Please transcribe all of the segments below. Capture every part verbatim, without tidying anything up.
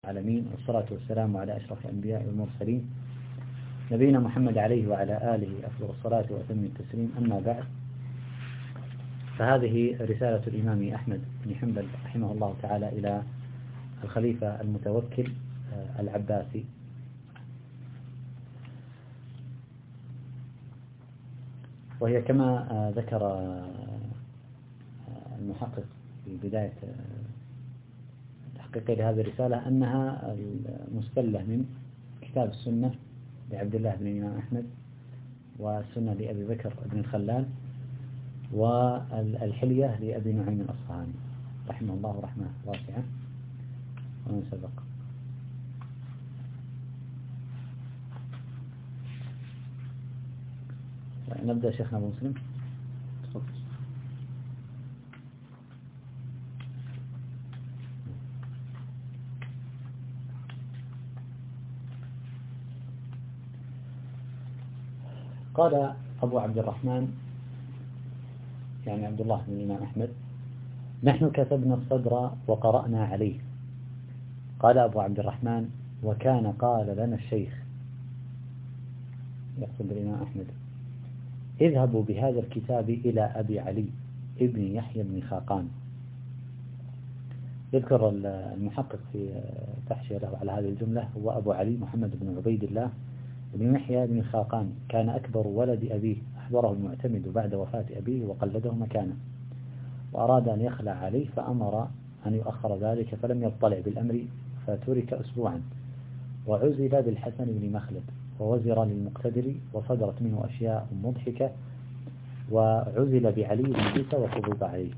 العالمين، والصلاة والسلام على أشرف الأنبياء والمرسلين نبينا محمد عليه وعلى آله أفضل الصلاة وأتم التسليم. أما بعد، فهذه رسالة الإمام أحمد بن حنبل رحمه الله تعالى إلى الخليفة المتوكل العباسي، وهي كما ذكر المحقق في بداية تحقيق لهذه الرسالة أنها المستلة من كتاب السنة لعبد الله بن الإمام أحمد، والسنة لأبي بكر بن الخلال، والحلية لأبي نعيم الأصفهاني رحمه الله رحمة واسعة ومن سبق. نبدأ شيخنا أبو مسلم. قال أبو عبد الرحمن يعني عبد الله بن الإمام أحمد: نحن كتبنا الصدر وقرأنا عليه. قال أبو عبد الرحمن: وكان قال لنا الشيخ، يقصد الإمام أحمد: اذهبوا بهذا الكتاب إلى أبي علي ابن يحيى بن خاقان. يذكر المحقق في تحشية له على هذه الجملة هو أبو علي محمد بن عبيد الله بن يحيى بن خاقان، كان أكبر ولد أبيه، أحضره المعتمد بعد وفاة أبيه وقلده مكانه، وأراد أن يخلع عليه فأمر أن يؤخر ذلك، فلم يطلع بالأمر فترك أسبوعا، وعزل بالحسن بن مخلد، ووزر للمقتدر، وصدرت منه أشياء مضحكة، وعزل بعلي بن عيسى وقبض عليه.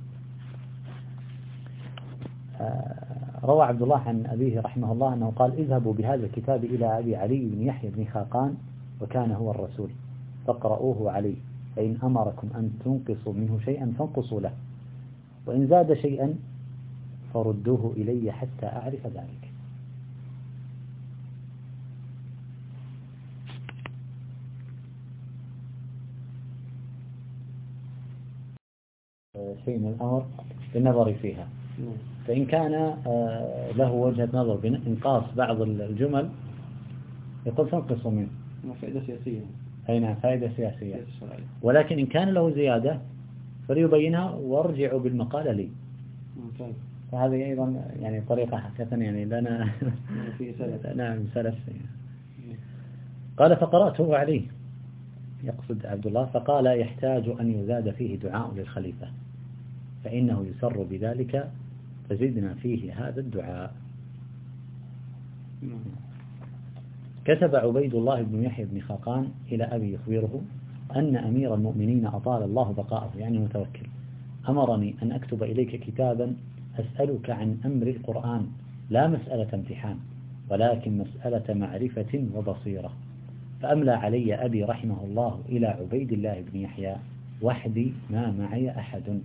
روى عبد الله عن أبيه رحمه الله أنه قال: اذهبوا بهذا الكتاب إلى أبي علي بن يحيى بن خاقان، وكان هو الرسول، فاقرؤوه عليه، فإن أمركم أن تنقصوا منه شيئا فانقصوا له، وإن زاد شيئا فردوه إلي حتى أعرف ذلك. شيء من الأمر بالنظر فيها، فإن كان له وجهة نظر بإنقاص بعض الجمل يقول فانقصوا منه، فائدة سياسية. أي نعم، فائدة سياسية. ولكن إن كان له زيادة فليبينها وارجعوا بالمقالة لي. ممتاز. فهذه أيضا يعني طريقة حقيقة يعني لنا في سلف. نعم سلف. قال: فقرأته عليه، يقصد عبد الله، فقال: يحتاج أن يزاد فيه دعاء للخليفة، فإنه يسر بذلك، فزدنا فيه هذا الدعاء. كتب عبيد الله بن يحيى بن خاقان إلى أبي يخبره أن أمير المؤمنين أطال الله بقاءه يعني متوكل أمرني أن أكتب إليك كتابا أسألك عن أمر القرآن، لا مسألة امتحان، ولكن مسألة معرفة وبصيرة. فأملى علي أبي رحمه الله إلى عبيد الله بن يحيى وحدي، ما معي أحد.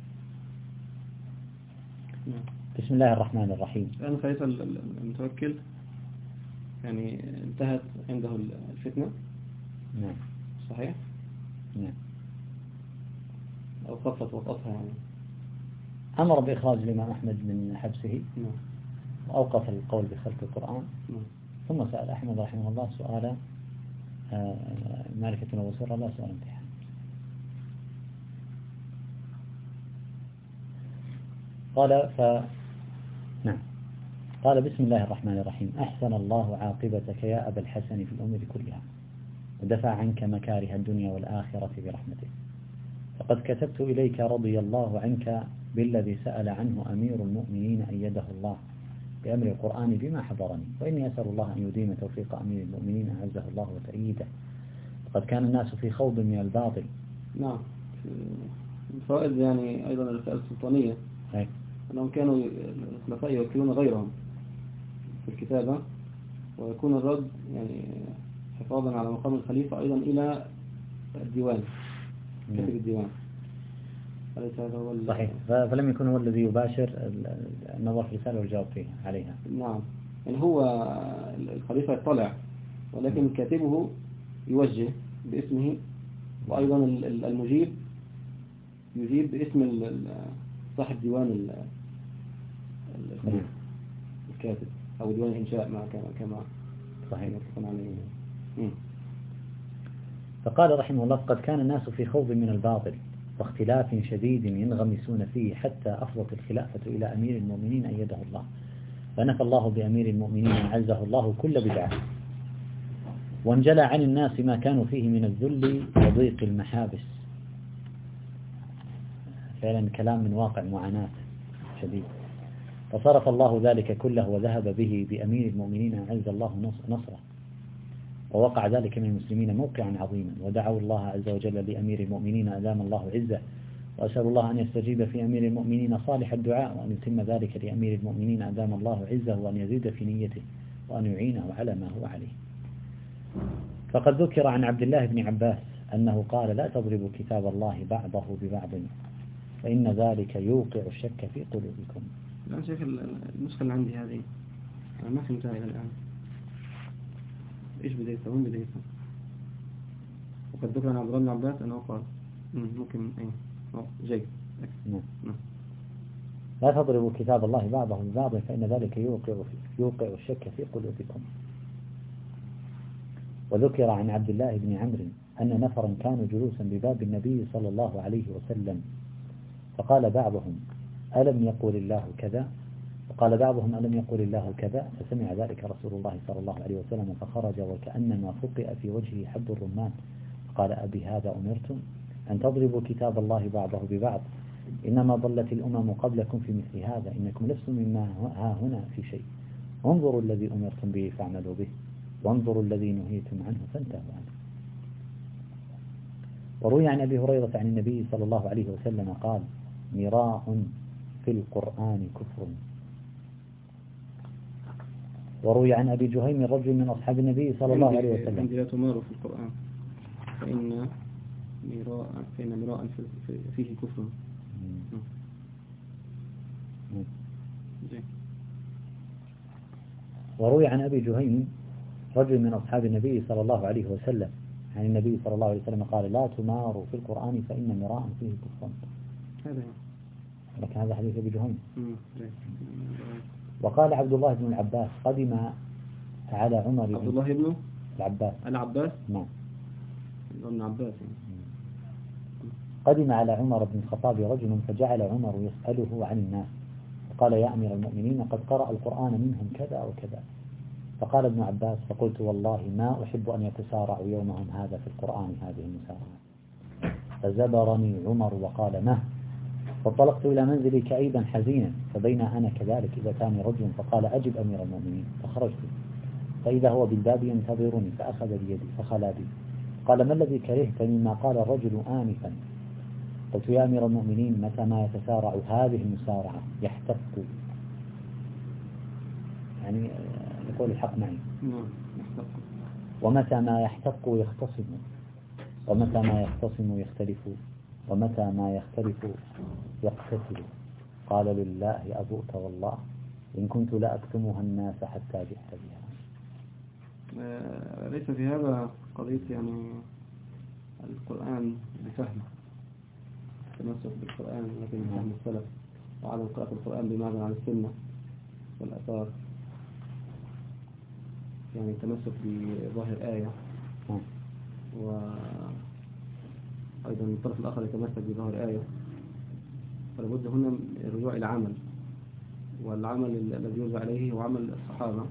بسم الله الرحمن الرحيم. الآن خليفة المتوكل يعني انتهت عنده الفتنة. نعم صحيح. نعم. أو خفت وقتها يعني. أمر بإخراج الإمام أحمد من حبسه. نعم. وأوقف القول بخلق القرآن. نعم. ثم سأل أحمد رحمه الله سؤال معرفة وبصيرة، لا سؤال امتحان. قال ف نعم قال: بسم الله الرحمن الرحيم. أحسن الله عاقبتك يا أبا الحسن في الأمور كلها، ودفع عنك مكاره الدنيا والآخرة برحمته. فقد كتبت إليك رضي الله عنك بالذي سأل عنه أمير المؤمنين أيده الله بأمر القرآن بما حضرني، وإني أسأل الله أن يديم توفيق أمير المؤمنين أعزه الله وتأييده. فقد كان الناس في خوض من الباطل. نعم. الفوائد يعني أيضا الرسالة السلطانية، أي. أنهم كانوا الخلفاء يوكلون غيرهم في الكتابة، ويكون الرد يعني حفاظا على مقام الخليفة أيضا إلى الديوان، كتب الديوان. هذا هو صحيح. فلم يكن هو الذي يباشر النظر في الرسالة والجواب فيها عليها. نعم. يعني هو الخليفة يطلع، ولكن كاتبه يوجه باسمه، وأيضا المجيب يجيب باسم صاحب ديوان الخليفة الكاتب. أو ديوان الإنشاء مع كما كما صحيح. عليه. فقال رحمه الله: قد كان الناس في خوض من الباطل واختلاف شديد ينغمسون فيه حتى أفضت الخلافة إلى أمير المؤمنين أيده الله، فنفى الله بأمير المؤمنين عزه الله كل بدعة، وانجلى عن الناس ما كانوا فيه من الذل وضيق المحابس. فعلا كلام من واقع معاناة شديد. فصرف الله ذلك كله وذهب به بأمير المؤمنين عز الله نصره، ووقع ذلك من المسلمين موقعا عظيما، ودعوا الله عز وجل لأمير المؤمنين أدام الله عزه، وأسأل الله أن يستجيب في أمير المؤمنين صالح الدعاء، وأن يتم ذلك لأمير المؤمنين أدام الله عزه، وأن يزيد في نيته، وأن يعينه على ما هو عليه. فقد ذكر عن عبد الله بن عباس أنه قال: لا تضربوا كتاب الله بعضه ببعض فإن ذلك يوقع الشك في قلوبكم. الآن شايف النسخة اللي عندي هذه أنا ما فهمتها إلى الآن، إيش بدايتها؟ وين بدايتها؟ وقد ذكر عن عبد الله بن عباس أنه قال ممكن إيه جيد. نعم. لا تضربوا كتاب الله بعضه ببعض فإن ذلك يوقع يوقع الشك في قلوبكم. وذكر عن عبد الله بن عمرو أن نفرا كانوا جلوسا بباب النبي صلى الله عليه وسلم، فقال بعضهم: ألم يقول الله كذا؟ وقال بعضهم: ألم يقول الله كذا؟ فسمع ذلك رسول الله صلى الله عليه وسلم فخرج وكأنما فقئ في وجهه حب الرمان، فقال: أبي هذا أمرتم أن تضربوا كتاب الله بعضه ببعض؟ إنما ضلت الأمم قبلكم في مثل هذا، إنكم لستم مما ها هنا في شيء، انظروا الذي أمرتم به فاعملوا به، وانظروا الذي نهيتم عنه فانتهوا عنه. وروي عن أبي هريرة عن النبي صلى الله عليه وسلم قال: مراء في القرآن كفر. وروي عن أبي جهيم رجل من أصحاب النبي صلى الله عليه وسلم: عندي لا تمار في القرآن فإن مراء فإن مراء فيه كفر. وروي عن أبي جهيم رجل من أصحاب النبي صلى الله عليه وسلم عن النبي صلى الله عليه وسلم قال: لا تماروا في القرآن فإن مراء فيه كفر. هذا لكن هذا حديث أبي جهيم. وقال عبد الله بن العباس قدم على عمر عبد الله بن العباس العباس نعم ابن عباس قدم على عمر بن الخطاب رجل فجعل عمر يسأله عن الناس، فقال: يا أمير المؤمنين قد قرأ القرآن منهم كذا وكذا. فقال ابن عباس: فقلت والله ما أحب أن يتسارع يومهم هذا في القرآن هذه المسارعة. فزبرني عمر وقال: ما؟ فانطلقت إلى منزلي كئيبا حزينا، فبين أنا كذلك إذا كان رجل فقال: أجب أمير المؤمنين. فخرجت فإذا هو بالباب ينتظرني، فأخذ بيدي فخلا بي، قال: ما الذي كرهت مما قال الرجل آنفا؟ قلت: يا أمير المؤمنين متى ما يتسارع هذه المسارعة يحتف، يعني يقول الحق معي، ومتى ما يحتق يختصم، ومتى ما يختصم يختلف، ومتى ما يختلف يقتتل. قال: لله أبؤت والله إن كنت لا أكتمها الناس حتى جئت بها. ليس في هذا قضية يعني القرآن بفهم التمسك بالقرآن لكن بفهم السلف، وعدم قراءة القرآن بمعنى عن السنة والآثار، يعني التمسك بظاهر آية، وأيضا الطرف الآخر يتمسك بظاهر آية. فلابد هنا الرجوع إلى عمل، والعمل الذي يرجع إليه هو عمل الصحابة،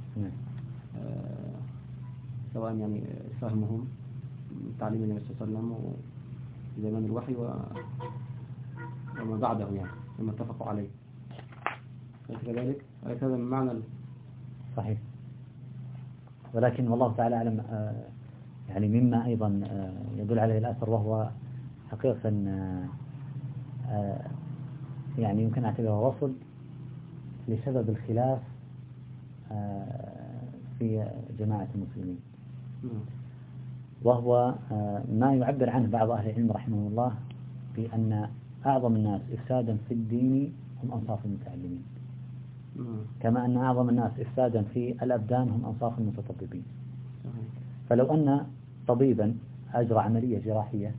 آه سواء يعني فهمهم تعليم النبي صلى الله عليه وسلم وزمان الوحي وما بعده يعني لما اتفقوا عليه. كذلك هذا المعنى صحيح. ولكن والله تعالى أعلم آه يعني مما أيضا آه يدل عليه الأثر، وهو حقيقة آه آه يعني يمكن أعتبره وصل لسبب الخلاف آه في جماعة المسلمين، وهو آه ما يعبر عنه بعض أهل العلم رحمه الله بأن أعظم الناس إفسادا في الدين هم أنصاف المتعلمين، كما أن أعظم الناس إفسادا في الأبدان هم أنصاف المتطببين. فلو أن طبيبا أجرى عملية جراحية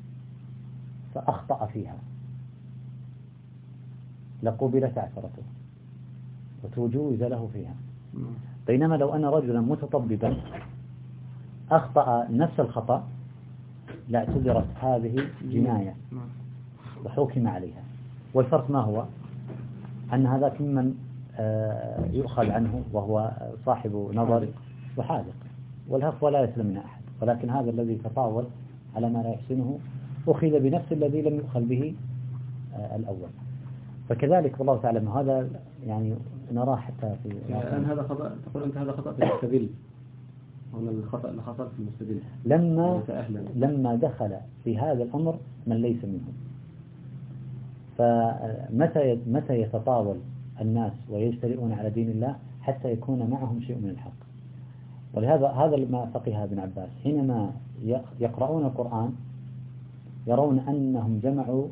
فأخطأ فيها لقبلت عثرته وتجوز له فيها، بينما لو أن رجلا متطببا أخطأ نفس الخطأ لا اعتبرت هذه جناية وحكم عليها. والفرق ما هو؟ أن هذاك ممن يؤخذ عنه وهو صاحب نظر وحاذق والهف ولا يسلم من أحد، ولكن هذا الذي تطاول على ما لا يحسنه أخذ بنفس الذي لم يؤخذ به الأول. فكذلك والله تعالى هذا يعني نراه حتى في الآن هذا خطأ، تقول أنت هذا خطأ في المستدل، هنا الخطأ اللي حصل في المستدل لما لما دخل في هذا الأمر من ليس منه. فمتى متى يتطاول الناس ويجترئون على دين الله حتى يكون معهم شيء من الحق. ولهذا هذا ما فقه ابن عباس حينما يقرؤون القرآن يرون أنهم جمعوا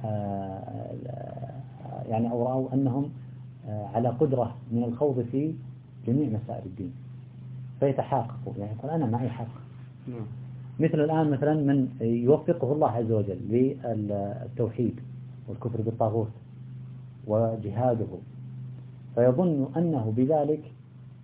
يعني أو رأوا أنهم على قدرة من الخوض في جميع مسائل الدين فيتحاققوا، يعني يقول أنا معي حق. مثل الآن مثلا من يوفقه الله عز وجل للتوحيد والكفر بالطاغوت وجهاده فيظن أنه بذلك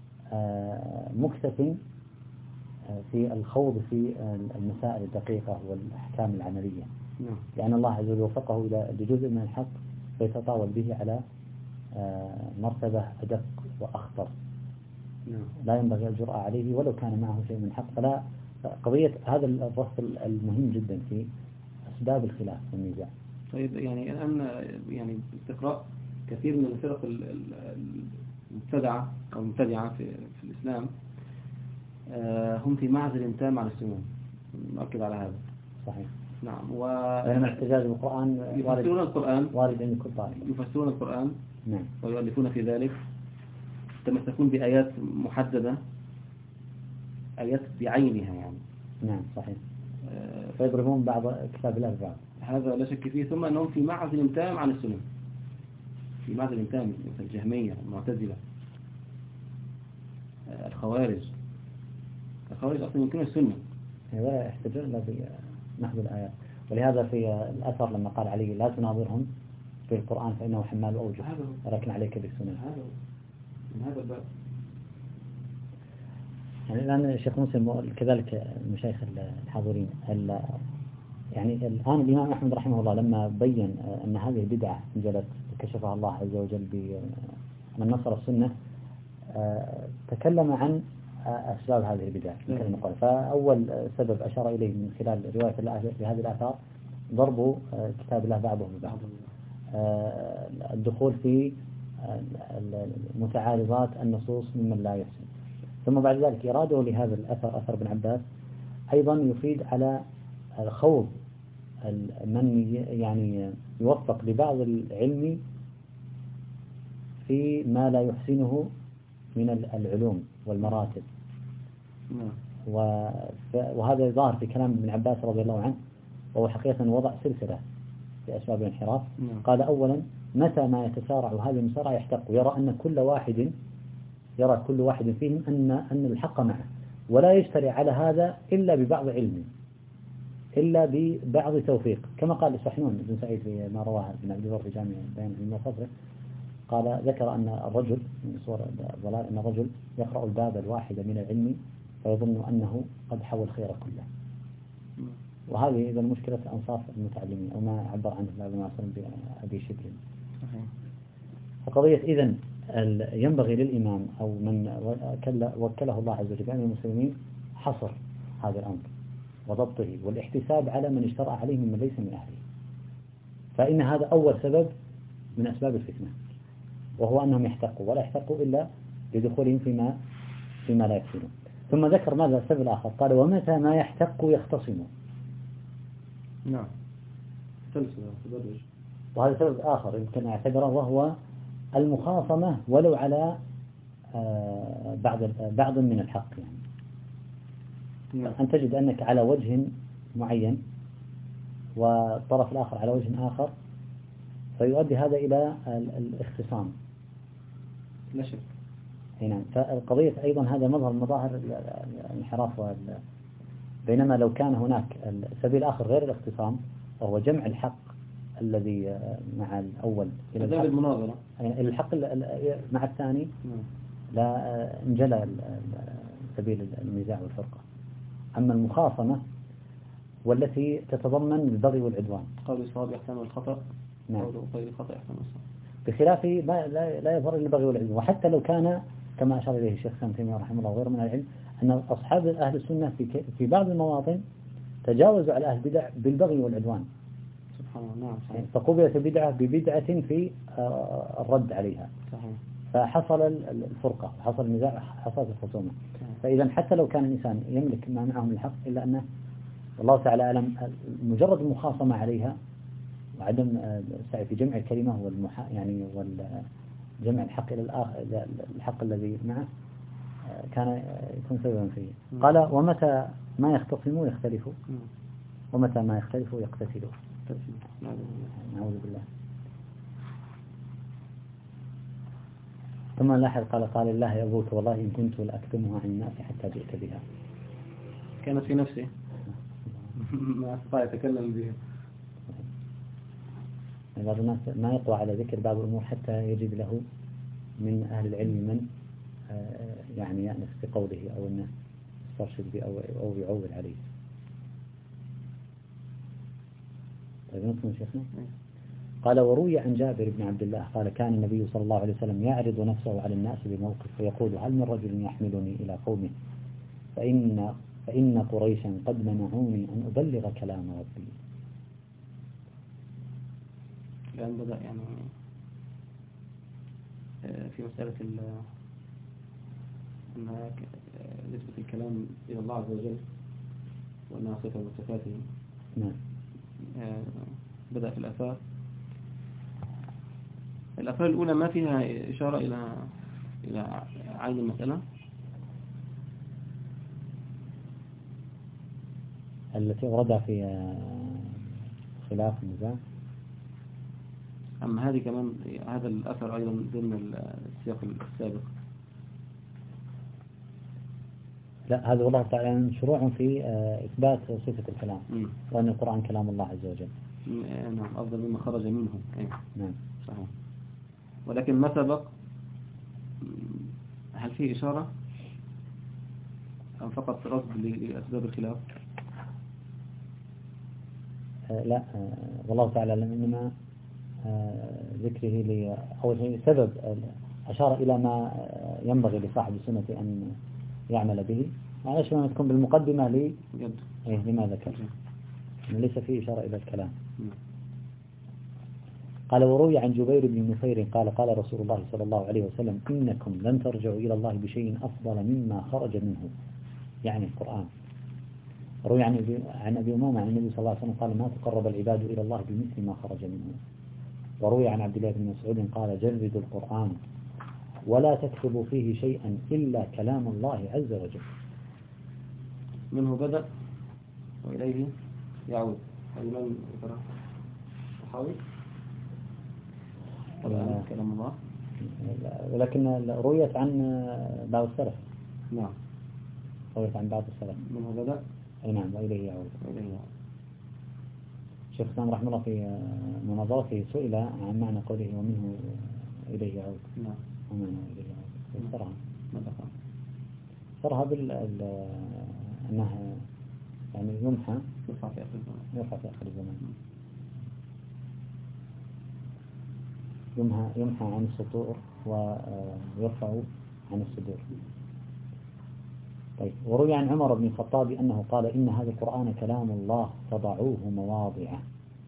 مكتف في الخوض في المسائل الدقيقة والأحكام العملية، لأن الله عز وجل وفقه إلى لجزء من الحق فيتطاول به على مرتبة أدق وأخطر لا ينبغي الجرأة عليه ولو كان معه شيء من حق. فلا قضية هذا الفصل المهم جدا في أسباب الخلاف والنزاع. طيب يعني الآن يعني استقراء كثير من الفرق المبتدعة أو المبتدعة في, في الإسلام هم في معزل تام على السنة، نؤكد على هذا. صحيح. نعم. و بينما الاحتجاج بالقرآن يفسرون القرآن وارد عند كل طالب يفسرون القرآن نعم ويؤلفون في ذلك، يتمسكون بآيات محددة، آيات بعينها يعني. نعم صحيح. فيضربون بعض كتاب الله ببعض، هذا لا شك فيه. ثم أنهم في معزل تام عن السنة، في معزل تام مثل الجهمية، المعتزلة، الخوارج. الخوارج أصلا يمكن السنة ولا يحتاجون إلا بنحو الآيات. ولهذا في الأثر لما قال علي لا تناظرهم في القرآن فإنه حمال أوجه ولكن عليك بالسنة. هذا من هذا الباب. يعني الآن الشيخ مسلم كذلك المشايخ الحاضرين يعني الآن الإمام أحمد رحمه الله لما بين أن هذه البدعة انجلت وكشفها الله عز وجل من نصر السنة تكلم عن أسباب هذه البدع. فأول سبب أشار إليه من خلال رواية لهذه الآثار ضرب كتاب الله بعضه ببعض، الدخول في متعارضات النصوص ممن لا يحسن. ثم بعد ذلك إراده لهذا الأثر أثر ابن عباس أيضا يفيد على الخوض من يعني يوفق لبعض العلم في ما لا يحسنه من العلوم والمراتب. وهذا ظاهر في كلام ابن عباس رضي الله عنه، وهو حقيقة وضع سلسلة في أسباب الانحراف. قال أولا متى ما يتسارع هذه المسارعة يحتق، يرى أن كل واحد يرى كل واحد فيهم أن أن الحق معه، ولا يشتري على هذا إلا ببعض علم إلا ببعض توفيق، كما قال السحنون بن سعيد في ما رواه ابن عبد البر في جامع بيان علم وفضله. قال ذكر أن الرجل من صور الضلال أن الرجل يقرأ الباب الواحد من العلم فيظن أنه قد حوى الخير كله. وهذه إذا المشكلة أنصاف المتعلمين أو ما عبر عنه الله عليه وسلم بأبي شبل. فقضية إذن ينبغي للإمام أو من وكله الله عز وجل بأمر المسلمين حصر هذا الأمر وضبطه والاحتساب على من اشترع عليه ممن ليس من أهله، فإن هذا أول سبب من أسباب الفتنة، وهو أنهم يحتقوا ولا يحتقوا إلا لدخولهم فيما فيما لا يكفيهم. ثم ذكر ماذا السبب الآخر؟ قال ومتى ما يحتقوا يختصموا. نعم سلسلة. وهذا سبب آخر يمكن أن أعتبره وهو المخاصمة ولو على بعض بعض من الحق، يعني نعم. أن تجد أنك على وجه معين والطرف الآخر على وجه آخر فيؤدي هذا إلى الاختصام. لا شك. نعم. فالقضية أيضا هذا مظهر مظاهر الانحراف وال... بينما لو كان هناك السبيل الآخر غير الاختصام وهو جمع الحق الذي مع الأول إلى الحق, المناظرة. إلى الحق مع الثاني لا انجلى سبيل النزاع والفرقة. أما المخاصمة والتي تتضمن البغي والعدوان، قول الصواب يحتمل الخطأ، نعم، قول غير الخطأ يحتمل الصواب، بخلاف ما لا, لا يظهر إلا البغي والعدوان. وحتى لو كان كما أشار إليه الشيخ ابن تيمية رحمه الله وغيره من العلم أن أصحاب أهل السنة في في بعض المواطن تجاوزوا على أهل البدع بالبغي والعدوان، سبحان الله. نعم صحيح. فقبلت البدعة ببدعة في الرد عليها، صحيح. فحصل الفرقة، حصل النزاع، حصلت الخصومة. فإذا حتى لو كان الإنسان يملك ما معه من الحق إلا أنه والله تعالى أعلم مجرد المخاصمة عليها وعدم السعي في جمع الكلمة والمح يعني والجمع الحق إلى الآخر الحق الذي معه كان يكون سببا فيه. قال ومتى ما يختصموا يختلفوا ومتى ما يختلفوا يقتتلوا. نعوذ بالله. ثم لاحظ قال قال الله يا أبوك والله إن كنت لأكتمها عن الناس حتى جئت بها. كانت في نفسه ما استطاع يتكلم بها. بعض الناس ما يقوى على ذكر بعض الأمور حتى يجد له من أهل العلم من يعني يأنس بقوله أو أنه يسترشد به أو يعول عليه. طيب نكمل شيخنا. قال وروي عن جابر بن عبد الله قال كان النبي صلى الله عليه وسلم يعرض نفسه على الناس بموقف فيقول هل من رجل يحملني إلى قومه فإن, فإن قريشا قد منعوني أن أبلغ كلام ربي. الآن بدأ يعني في مسألة أن نسبة الكلام إلى الله عز وجل وأنها صفة من صفاته. نعم. بدأ في الآثار. الآثار الأولى ما فيها إشارة إلى إلى عين المسألة التي وردها في خلاف النزاع. أما هذه كمان هذا الأثر أيضا ضمن السياق السابق. لا هذا والله تعالى شروع في إثبات صفة الكلام وأن القرآن كلام الله عز وجل. نعم أفضل مما خرج منه. نعم صحيح. ولكن ما سبق هل فيه إشارة أم فقط رصد لأسباب الخلاف؟ آه لا آه والله تعالى إنما آه ذكره لي أول شيء سبب أشار إلى ما ينبغي لصاحب السنة أن يعمل به. معلش ما تكون بالمقدمة لي إيه لما ذكر ليس فيه إشارة إلى الكلام. قال وروي عن جبير بن نفير قال قال رسول الله صلى الله عليه وسلم إنكم لن ترجعوا إلى الله بشيء أفضل مما خرج منه يعني القرآن. روي عن عن أبي أمامة عن النبي صلى الله عليه وسلم قال ما تقرب العباد إلى الله بمثل ما خرج منه. وروي عن عبد الله بن مسعود قال جردوا القرآن ولا تكتبوا فيه شيئا إلا كلام الله عز وجل. منه بدأ وإليه يعود. الإمام الطحاوي طبعا كلام الله ولكن رويت عن بعض السلف. نعم رويت عن بعض السلف. منه بدأ أي نعم وإليه يعود. وإليه يعود. شيخ الإسلام رحمه الله في مناظرته سئل عن معنى قوله ومنه إليه يعود. نعم ومعنى إليه يعود فسرها ماذا قال؟ فسرها بال أنها يعني يمحى يرفع في آخر الزمان يرفع في آخر الزمان يمحى يمحى عن السطور ويرفع عن الصدور. طيب وروي عن عمر بن الخطاب أنه قال إن هذا القرآن كلام الله فضعوه مواضعه.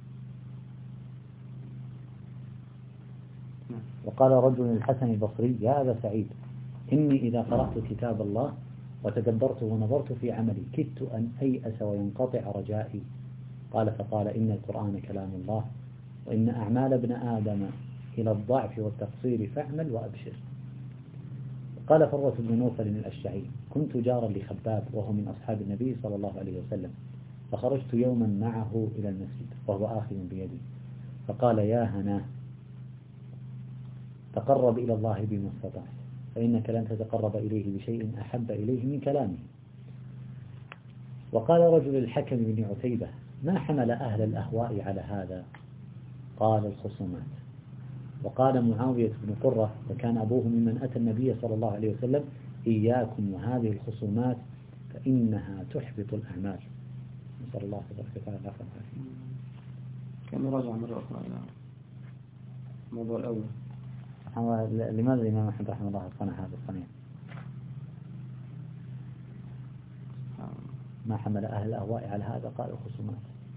وقال رجل الحسن البصري يا أبا سعيد إني إذا قرأت كتاب الله وتدبرت ونظرت في عملي كدت أن أيأس وينقطع رجائي. قال فقال إن القرآن كلام الله وإن أعمال ابن آدم إلى الضعف والتقصير فاعمل وأبشر. قال فروة بن نوفل الأشجعي كنت جارا لخباب وهو من أصحاب النبي صلى الله عليه وسلم فخرجت يوما معه إلى المسجد وهو آخذ بيدي فقال يا هناه تقرب إلى الله بما استطعت فإنك لن تتقرب إليه بشيء أحب إليه من كلامه. وقال رجل الحكم بن عتيبة ما حمل أهل الأهواء على هذا؟ قال الخصومات. وقال معاوية بن قرة وكان أبوه ممن أتى النبي صلى الله عليه وسلم إياكم وهذه الخصومات فإنها تحبط الأعمال. نسأل الله تبارك وتعالى العفو والعافية. كان راجع مرة أخرى إلى الموضوع الأول. لماذا الإمام أحمد رحمه الله صنع هذا الصنيع؟ ما حمل أهل الأهواء على هذا؟ قال الخصومات.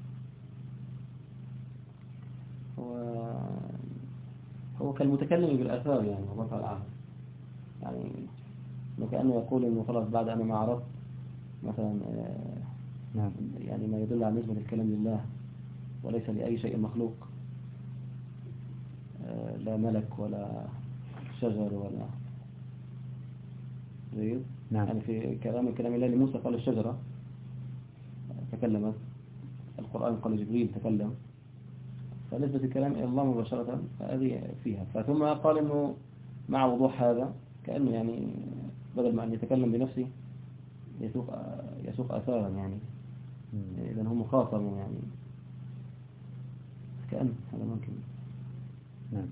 هو هو كالمتكلم بالآثار يعني الله تعالى يعني وكأنه يقول إنه خلاص بعد أنا ما عرفت مثلا نعم. يعني ما يدل على نسبة الكلام لله وليس لأي شيء مخلوق، لا ملك ولا شجر ولا غير. نعم. يعني في كلام كلام الله لموسى قال الشجرة تكلمت، القرآن قال جبريل تكلم، فنسبة الكلام إلى الله مباشرة هذه فيها. فثم قال إنه مع وضوح هذا كأنه يعني بدل ما أن يتكلم بنفسه يسوق يسوق آثارا يعني إذا هم خاصموا يعني كأن هذا ممكن. نعم.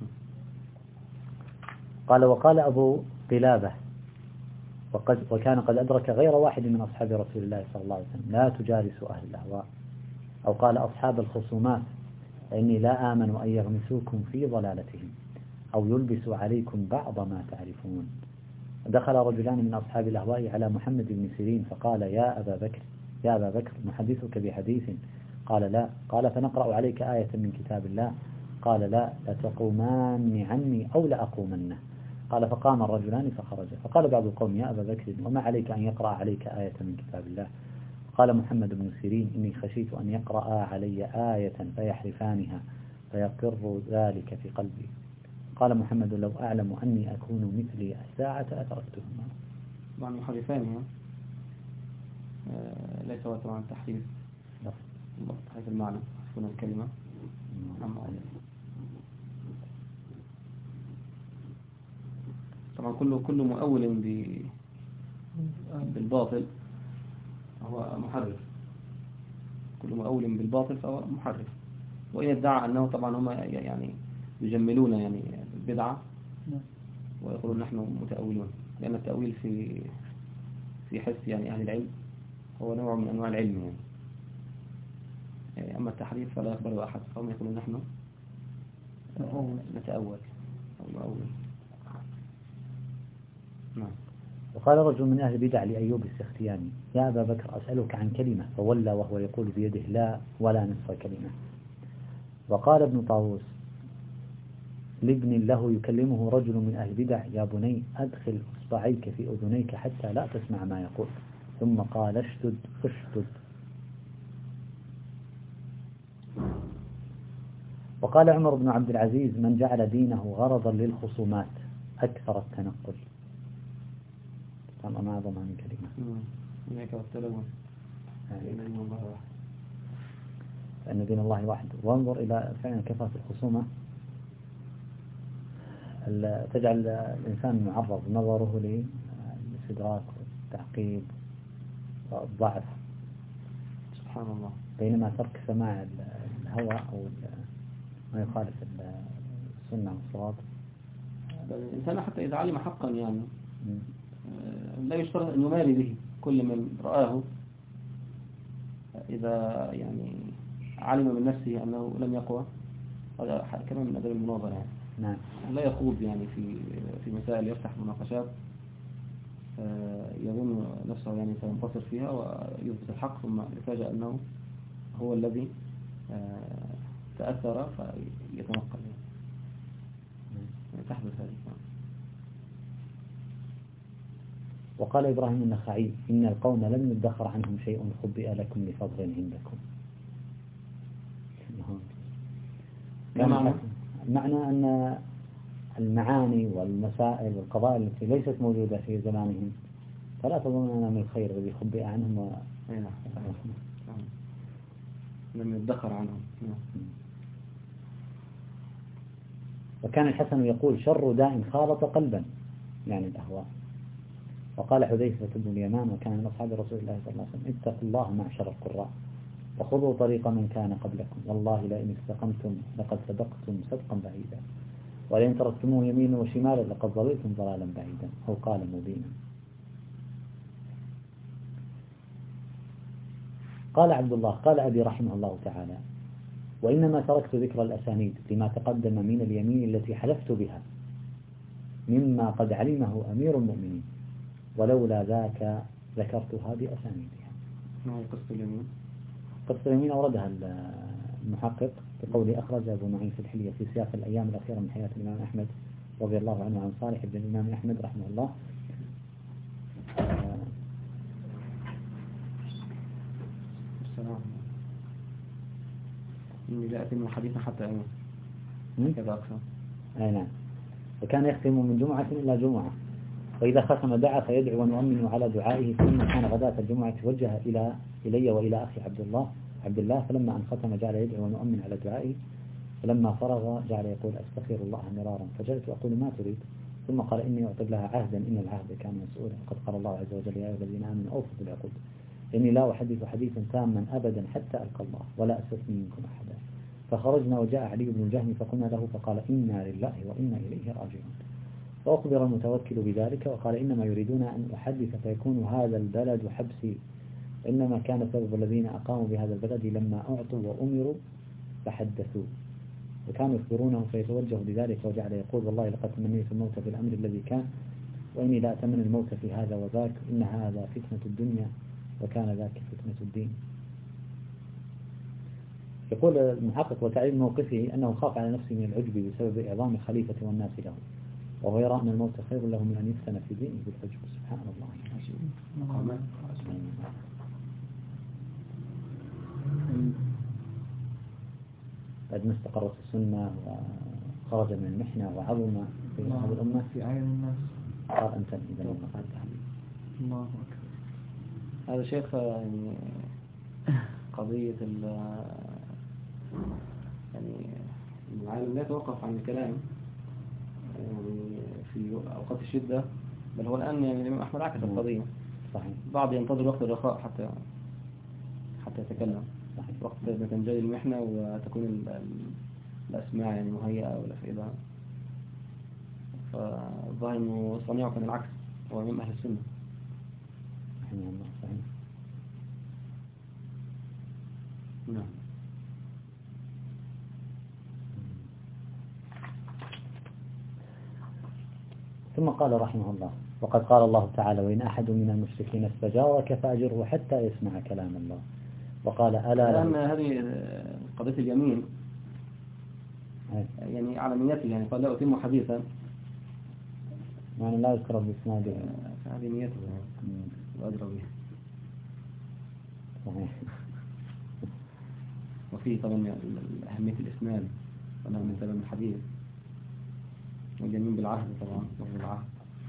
قال وقال أبو قلابة وقد وكان قد أدرك غير واحد من أصحاب رسول الله صلى الله عليه وسلم لا تجالسوا أهل الأهواء، أو قال أصحاب الخصومات فإني لا آمن أن يغمسوكم في ضلالتهم أو يلبسوا عليكم بعض ما تعرفون. دخل رجلان من أصحاب الأهواء على محمد بن سيرين فقال يا أبا بكر يا أبا بكر نحدثك بحديث؟ قال لا. قال فنقرأ عليك آية من كتاب الله؟ قال لا لتقومان عني أو لأقومنه. قال فقام الرجلان فخرج. فقال بعض القوم يا أبا بكر وما عليك أن يقرأ عليك آية من كتاب الله؟ قال محمد بن سيرين إني خشيت أن يقرأ علي آية فيحرفانها فيقر ذلك في قلبي. قال محمد لو أعلم أني أكون مثلي الساعة أتركتهما. طبعا يحرفانها ليس هو طبعا تحريف تحريف المعنى يحرفون الكلمة. طبعا كل كل مؤول بالباطل هو محرف، كل مؤول بالباطل فهو محرف. وإن ادعى أنه طبعا هم يعني يجملون يعني البدعة ويقولون نحن متأولون، لأن التأويل في في حس يعني أهل العلم هو نوع من أنواع العلم يعني. يعني أما التحريف فلا يقبله أحد، فهم يقولون نحن نتأول أو نؤول. نعم. وقال رجل من أهل البدع لأيوب السختياني يا أبا بكر أسألك عن كلمة، فولى وهو يقول بيده لا ولا نصف كلمة. وقال ابن طاووس لابن له يكلمه رجل من أهل البدع يا بني أدخل إصبعيك في أذنيك حتى لا تسمع ما يقول، ثم قال اشتد اشتد. وقال عمر بن عبد العزيز من جعل دينه غرضا للخصومات أكثر التنقل. طبعا ما أعظم من كلمة إنك والتلوث فإن دين الله واحد. وانظر إلى فعلا كثرة الخصومة تجعل الإنسان معرض نظره للاستدراك والتعقيد والضعف سبحان الله، بينما ترك سماع الهوى أو ما يخالف السنة والصواب. الإنسان حتى إذا علم حقا يعني لا يشترط أن يماري به كل من رآه، إذا يعني علم من نفسه أنه لم يقوى، هذا كمان من أدب المناظرة يعني. نعم. لا يخوض يعني في في مسائل يفتح مناقشات يظن نفسه يعني سينتصر فيها ويثبت الحق ثم يفاجأ أنه هو الذي تأثر فيتنقل يعني تحدث هذه. وقال إبراهيم النخعي إن القوم لم يدخر عنهم شيء خبئ لكم لفضل عندكم. المعنى المعنى أن المعاني والمسائل والقضايا التي ليست موجودة في زمانهم فلا تظن أنها من الخير الذي خبئ عنهم و... لم يدخر عنهم. وكان الحسن يقول شر داء خالط قلبا يعني الأهواء. وقال حذيفة بن اليمان وكان من أصحاب رسول الله صلى الله عليه وسلم اتقوا الله معشر القراء وخذوا طريق من كان قبلكم والله لئن استقمتم لقد سبقتم سبقا بعيدا. ولئن تركتموه يمينا وشمالا لقد ضللتم ضلالا بعيدا أو قال مبينا. قال عبد الله قال أبي رحمه الله تعالى: وإنما تركت ذكر الأسانيد لما تقدم من اليمين التي حلفت بها مما قد علمه أمير المؤمنين، ولولا ذاك ذكرتها بأسانيدها. ما هي قصة اليمين؟ قصة اليمين أوردها المحقق بقوله: أخرج أبو نعيم في الحلية في سياق الأيام الأخيرة من حياة الإمام أحمد رضي الله عنه عن صالح بن الإمام أحمد رحمه الله. السلام. إني لا أتم حديثا حتى أموت. كذا أقسم. أي نعم. وكان يختم من جمعة إلى جمعة، وإذا ختم دعا فيدعو ونؤمن على دعائه، ثم كان غداة الجمعة توجه إلى إلي وإلى أخي عبد الله عبد الله فلما أن ختم جعل يدعو ونؤمن على دعائه، فلما فرغ جعل يقول: أستغفر الله مرارا. فجلت أقول: ما تريد؟ ثم قال: إني أعطب لها عهدا إن العهد كان مسؤولا، وقد قال الله عز وجل: يا أيها الذين آمنوا أوفوا بالعقود، إني لا أحدث حديثا تاما أبدا حتى ألقى الله ولا أستثني منكم أحدا. فخرجنا وجاء علي بن الجهم فقلنا له فقال: إنا لله وإنا إليه راجعون. فأخبر المتوكل بذلك وقال: إنما يريدون أن أحدث فيكون هذا البلد حبسي، إنما كان سبب الذين أقاموا بهذا البلد لما أعطوا وأمروا فحدثوا، وكانوا يخبرونه فيتوجه بذلك، وجعل يقول: والله لقد تمنيت الموت في الأمر الذي كان، وإني لا أتمنى الموت في هذا وذاك، إن هذا فتنة الدنيا وكان ذاك فتنة الدين. يقول المحقق: وتعليل موقفه أنه خاف على نفسه من العجب بسبب إعظام الخليفة والناس له، وهو يرى أن الموت خير له من أن يفتن في دينه بالعجب. سبحان الله. بعد ما استقرت السنة وخرج من المحنة وعظم في هذه الأمة في عين الناس قال: أنت إذا ما قالت الله أكبر. هذا شيخ يعني قضية ال يعني العالم لا يتوقف عن الكلام يعني في أوقات الشدة، بل هو الآن يعني الإمام أحمد عكس القضية. صحيح. بعض ينتظر وقت الرخاء حتى حتى يتكلم. صحيح. وقت ما تنجلي المحنة وتكون الأسماع يعني مهيئة والأفئدة، فالظاهر إنه صنيعه كان العكس، هو إمام أهل السنة. صحيح. نعم. ثم قال رحمه الله: وقد قال الله تعالى: وإن أحد من المشركين استجارك فأجره حتى يسمع كلام الله. وقال: ألا لأن هذه قضية اليمين يعني على نيته، يعني قال: لا أتم حديثا، يعني لا يذكر بإسناده، هذه نيته وأدرى بها. صحيح. وفيه طبعا أهمية الإسناد وأنه من تمام الحديث، واليمين بالعهد طبعا وفي العهد.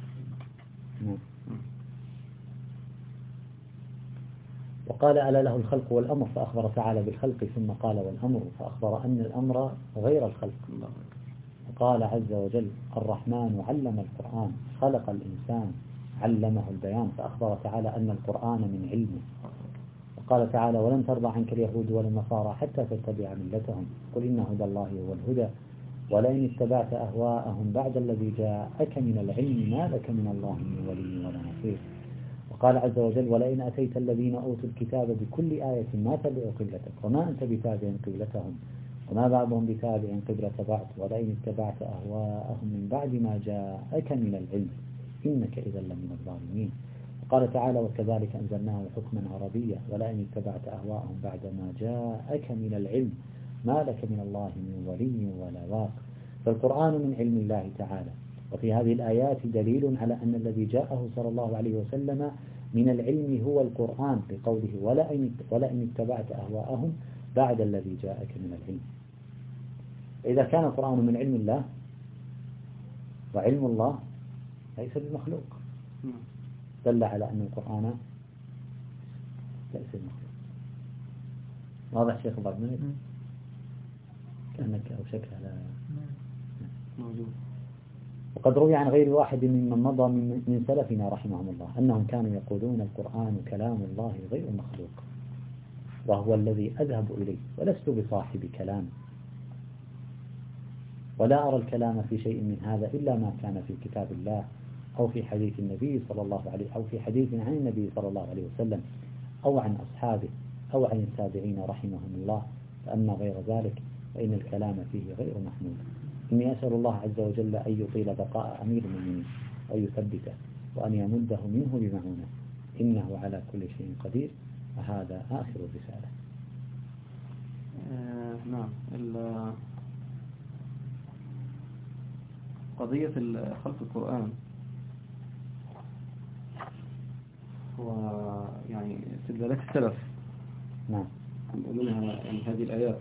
وقال: ألا له الخلق والأمر، فأخبر تعالى بالخلق ثم قال: والأمر، فأخبر أن الأمر غير الخلق. وقال عز وجل: الرحمن علم القرآن خلق الإنسان علمه البيان، فأخبر تعالى أن القرآن من علمه. وقال تعالى: ولن ترضى عنك اليهود ولا النصارى حتى تتبع ملتهم، قل إن هدى الله هو الهدى ولئن اتبعت أهواءهم بعد الذي جاءك من العلم ما لك من الله من ولي ولا نصير. وقال عز وجل: ولئن أتيت الذين أوتوا الكتاب بكل آية ما تبعوا قبلتك وما أنت بتابع قبلتهم وما بعضهم بتابع قبلة بعض ولئن اتبعت أهواءهم من بعد ما جاءك من العلم إنك إذا لمن الظالمين. وقال تعالى: وكذلك أنزلناه حكما عربيا ولئن اتبعت أهواءهم بعد ما جاءك من العلم ما لك من الله من ولي ولا واق. فالقرآن من علم الله تعالى. وفي هذه الآيات دليل على أن الذي جاءه صلى الله عليه وسلم من العلم هو القرآن، بقوله: ولئن اتبعت أهواءهم بعد الذي جاءك من العلم. إذا كان القرآن من علم الله وعلم الله ليس بمخلوق، دل على أن القرآن ليس بمخلوق. واضح شيخ بعض منك؟ كأنك أوشكت على موجود. وقد روي عن غير واحد ممن مضى من سلفنا رحمهم الله أنهم كانوا يقولون: القرآن كلام الله غير مخلوق، وهو الذي أذهب إليه ولست بصاحب كلام. ولا أرى الكلام في شيء من هذا إلا ما كان في كتاب الله أو في حديث النبي صلى الله عليه أو في حديث عن النبي صلى الله عليه وسلم أو عن أصحابه أو عن التابعين رحمهم الله. فأما غير ذلك فإن الكلام فيه غير محمود. إني أسأل الله عز وجل أن يطيل بقاء أمير المؤمنين وأن يثبته وأن يمده منه بمعونه، إنه على كل شيء قدير. وهذا آخر الرسالة. آه نعم. قضية خلق القرآن ويعني استدلالات السلف نعم ومنها يعني هذه الآيات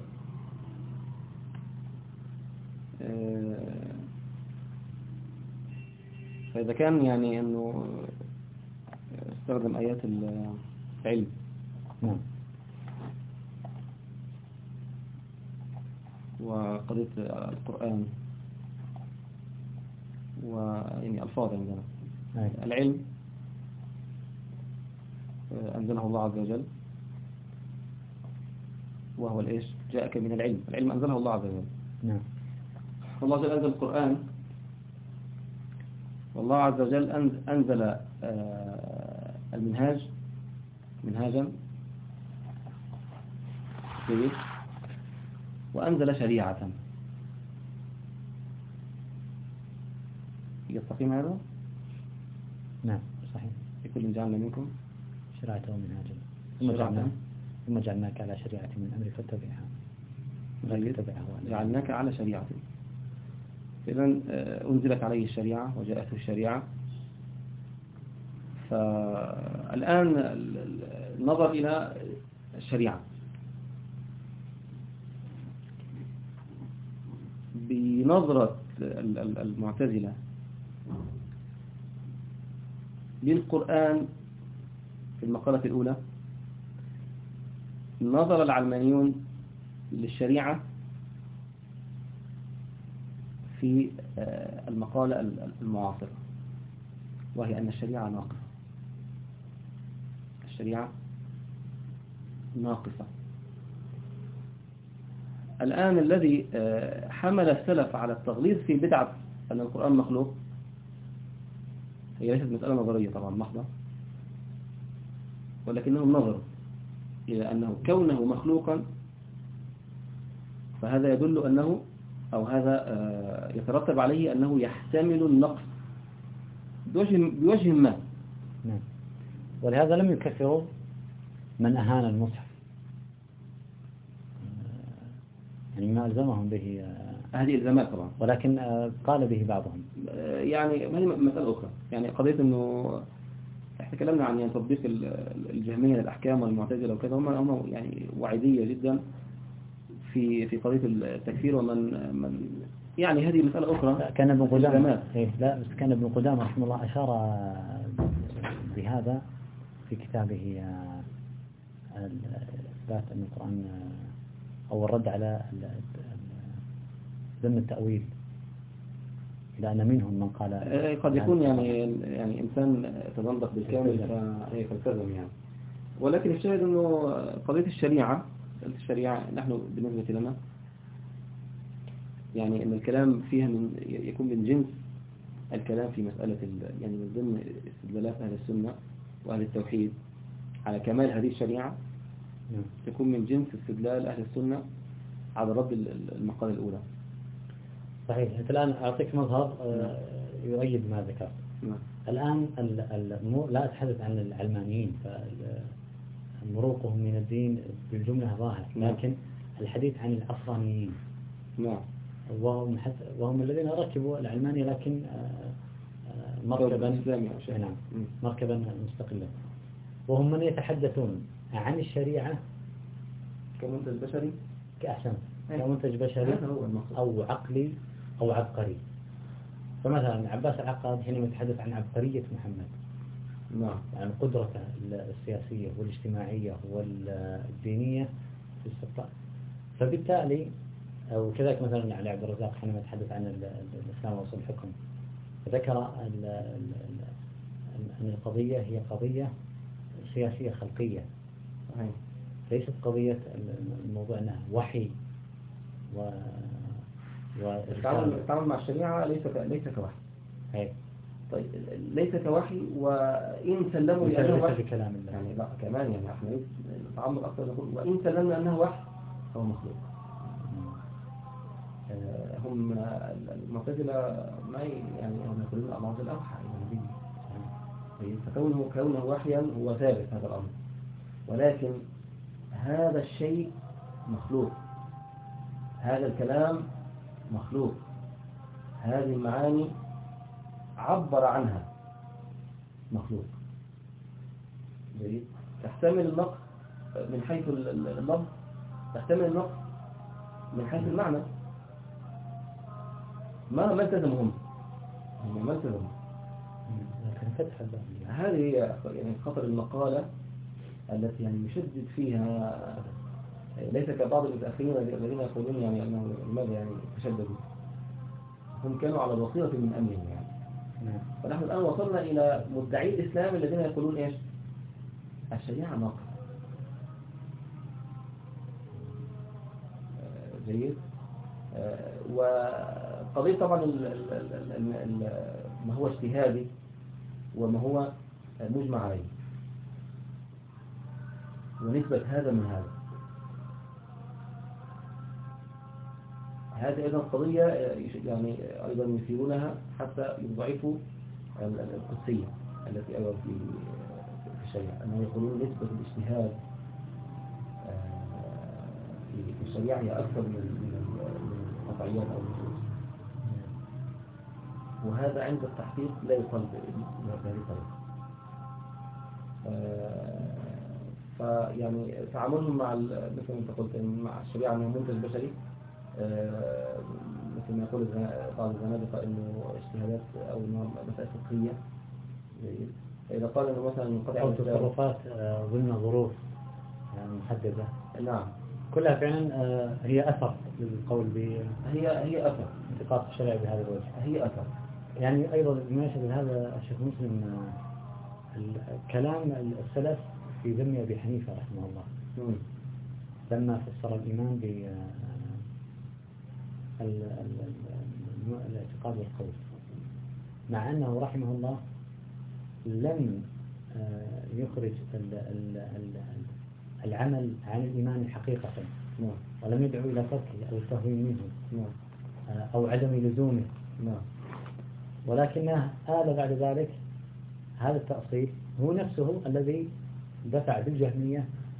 فإذا كان يعني أنه استخدم آيات العلم نعم وقضية القرآن ويعني ألفاظ عندنا العلم أنزله الله عز وجل وهو الإيش جاءك من العلم. العلم أنزله الله عز وجل. نعم. الله عز وجل أنزل القرآن والله عز وجل أنزل المنهاج منهاجا وأنزل شريعة. يستقيم هذا؟ نعم صحيح. لكل جعلنا منكم شريعة ومنهاجا ثم جعلنا ثم جعلناك على شريعة من أمر فاتبعها. جعلناك على شريعة. إذن أنزلت عليه الشريعة وجاءته الشريعة. فالآن النظر إلى الشريعة بنظرة المعتزلة للقرآن في المقالة الأولى، نظر العلمانيون للشريعة في المقالة المعاصرة، وهي أن الشريعة ناقصة. الشريعة ناقصة. الآن الذي حمل السلف على التغليظ في بدعة أن القرآن مخلوق هي ليست مسألة نظرية طبعا محضة، ولكنهم نظروا إلى أنه كونه مخلوقا فهذا يدل أنه أو هذا يترتب عليه أنه يحتمل النقص بوجه, بوجه ما. نعم. ولهذا لم يكفروا من أهان المصحف، يعني ما ألزمهم به هذه إلزامات طبعا، ولكن قال به بعضهم. يعني هذه مسألة أخرى. يعني قضية أنه احنا تكلمنا عن يعني تطبيق الجهمية للأحكام والمعتزلة وكذا، هم هم يعني وعيدية جدا في في قضية التكفير. ومن من يعني هذه مسألة أخرى. كان ابن قدامة إيه لا بس كان ابن قدامة رحمه الله أشار بهذا في كتابه إثبات أن القرآن أو الرد على ذم التأويل، إلى أن منهم من قال قد يكون يعني يعني إنسان تدندق بالكامل فالتزم يعني. ولكن الشاهد أنه قضية الشريعة الشريعة نحن بالنسبة لنا يعني أن الكلام فيها من يكون من جنس الكلام في مسألة يعني من ضمن استدلالات أهل السنة وأهل التوحيد على كمال هذه الشريعة تكون من جنس استدلال أهل السنة على رد المقالة الأولى. صحيح. أنت الآن أعطيك مظهر يؤيد ما ذكرت. الآن لا أتحدث عن العلمانيين فمروقهم من الدين بالجملة ظاهر، لكن الحديث عن العصرانيين وهم, وهم الذين ركبوا العلمانية لكن مركبا نعم مركبا مستقلا، وهم من يتحدثون عن الشريعة كمنتج بشري كأحسن كمنتج بشري أو عقلي أو عبقري. فمثلا عباس العقاد حينما يتحدث عن عبقرية محمد نعم عن قدرته السياسية والاجتماعية والدينية في الاستقطاع، فبالتالي أو كذلك مثلا علي عبد الرزاق حينما يتحدث عن الإسلام وأصول الحكم ذكر أن القضية هي قضية سياسية خلقية، ليست قضية الموضوع أنها وحي التعامل التعامل مع الشريعة ليس ك... ليس كوحي. هي. طيب ليس كوحي، وإن سلموا لأنه وحي بكلام الله يعني لا كمان يعني احنا نتعمق أكثر نقول وإن سلمنا أنه وحي فهو مخلوق. آه هم المعتزلة ما يعني هم يقولون الله جل أوحى إلى نبيه، فكونه كونه وحيا هو ثابت هذا الأمر، ولكن هذا الشيء مخلوق، هذا الكلام مخلوق، هذه المعاني عبر عنها مخلوق. جيد. تحتمل النقص من حيث اللفظ، تحتمل النقص من حيث المعنى. ما ما التزموا هم ما التزموا هذه يعني خطر المقالة التي يعني يشدد فيها، ليس كبعض المتأخرين الذين يقولون يعني أنه لماذا يعني تشددوا، هم كانوا على بصيرة من أمرهم يعني. فنحن الآن وصلنا إلى مدعي الإسلام الذين يقولون إيش؟ الشريعة ناقصة. جيد. وقضية طبعا ال ال ال ال ما هو اجتهادي وما هو مجمع عليه، ونسبة هذا من هذا، هذه أيضا قضية يعني أيضا يثيرونها حتى يضعفوا القدسية التي أيضا في في الشريعة، أنهم يقولون نسبة الاجتهاد في الشريعة هي أكثر من القطعيات أو النصوص، وهذا عند التحقيق لا يقال بهذه الطريقة. فيعني تعاملهم مع مثل ما انت قلت مع الشريعة أنه منتج بشري، مثل ما يقول بعض الزنادقة إنه اجتهادات أو إنه مسائل فقهية. إذا قال إنه مثلا منقطع أو تصرفات ضمن ظروف محددة، نعم كلها فعلا هي أثر للقول ب هي هي أثر انتقاص الشرع بهذا الوجه، هي أثر. يعني أيضا بمناسبة هذا الشيخ مسلم كلام السلف في ذم أبي حنيفة رحمه الله م. لما فسر الإيمان ب الاعتقاد والقول، مع أنه رحمه الله لم يخرج العمل عن الإيمان حقيقة، ولم يدعو إلى تركه أو التهوين منه أو عدم لزومه، ولكنه آل بعد ذلك هذا التأصيل هو نفسه الذي دفع بالجهمية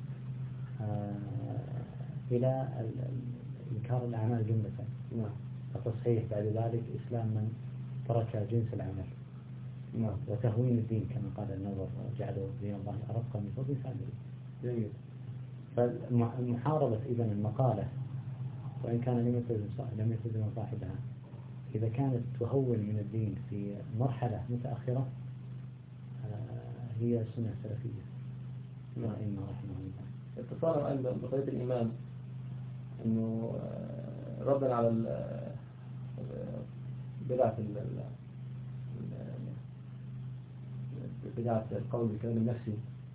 إلى إنكار الأعمال جملة، فتصحيح بعد ذلك إسلام من ترك جنس العمل، وتهوين الدين كما قال النظر جعلوا دين الله أرق من فضل فعله. فمحاربة إذن المقالة وإن كان لم يلتزم صاحبها إذا كانت تهون من الدين في مرحلة متأخرة هي سنة سلفية الأئمة رحمه الله. اتصالا أيضا بقضية الإيمان إنه ردا على بدعة بدعة القول بالكلام النفسي،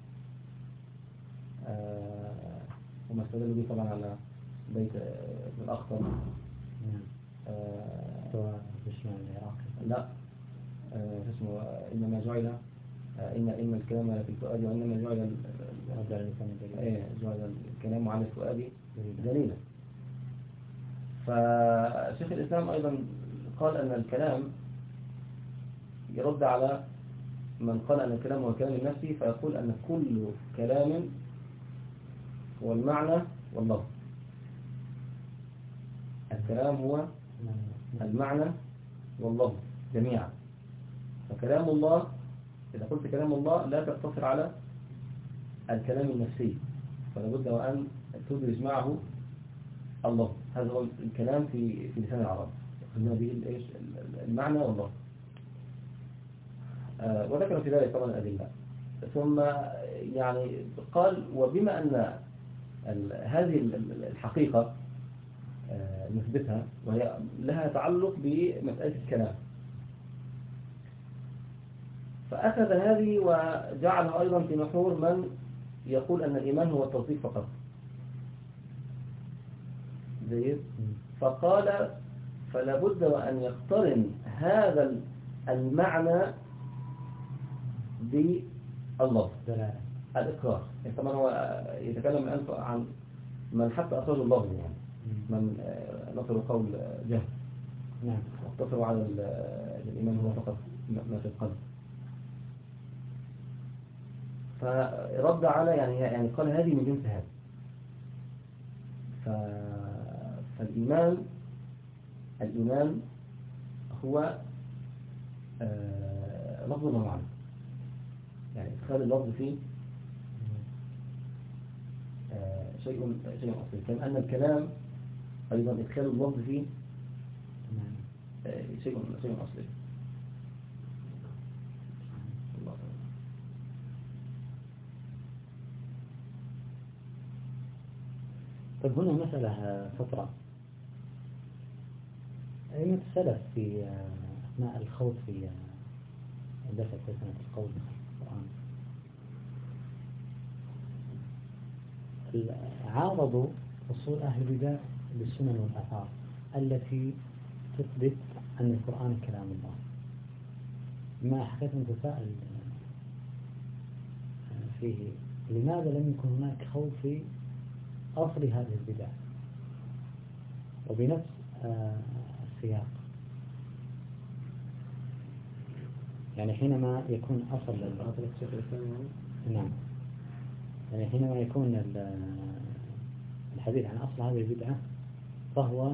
وما استدلوا به طبعا على بيت ابن الأخطر بشمال العراق لا اسمه إنما جعل إن إن الكلام في الفؤاد وإنما جعل جعل الكلام عن الفؤاد دليلا. فشيخ الإسلام أيضا قال أن الكلام يرد على من قال أن الكلام هو الكلام النفسي، فيقول أن كل كلام هو المعنى واللفظ. الكلام هو المعنى واللفظ جميعا. فكلام الله إذا قلت كلام الله لا تقتصر على الكلام النفسي، فلا بد وأن تدرج معه اللفظ. هذا هو الكلام في في لسان العرب قلنا به ايش المعنى واللفظ. آه وذكر في ذلك طبعا الأدلة. ثم يعني قال وبما أن هذه الحقيقة آه نثبتها وهي لها تعلق بمسألة الكلام، فأخذ هذه وجعلها أيضا في محور من يقول أن الإيمان هو التصديق فقط. زيد. فقال فلا بد وأن يقترن هذا المعنى باللفظ الإقرار. يعني طبعا هو يتكلم الآن عن من حتى أخرج اللفظ، يعني من نصر قول جهل، نعم، واقتصروا على الإيمان هو فقط ما في القلب. فرد على يعني يعني قال هذه من جنس هذا. فالإيمان الإيمان هو آه لفظ ومعنى، يعني إدخال اللفظ فيه آه شيء شيء أصلي، كما أن الكلام أيضا إدخال اللفظ فيه آه شيء شيء أصلي. طيب هنا مسألة فطرة. أين السلف في أثناء الخوض في دفع سنة القول في القرآن عارضوا أصول أهل البدع بالسنن والآثار التي تثبت أن القرآن كلام الله. ما حكيت متساءل فيه لماذا لم يكن هناك خوض في أصل هذه البدع وبنفس السياق؟ يعني حينما يكون أصل نعم يعني حينما يكون الحديث عن أصل هذه البدعة فهو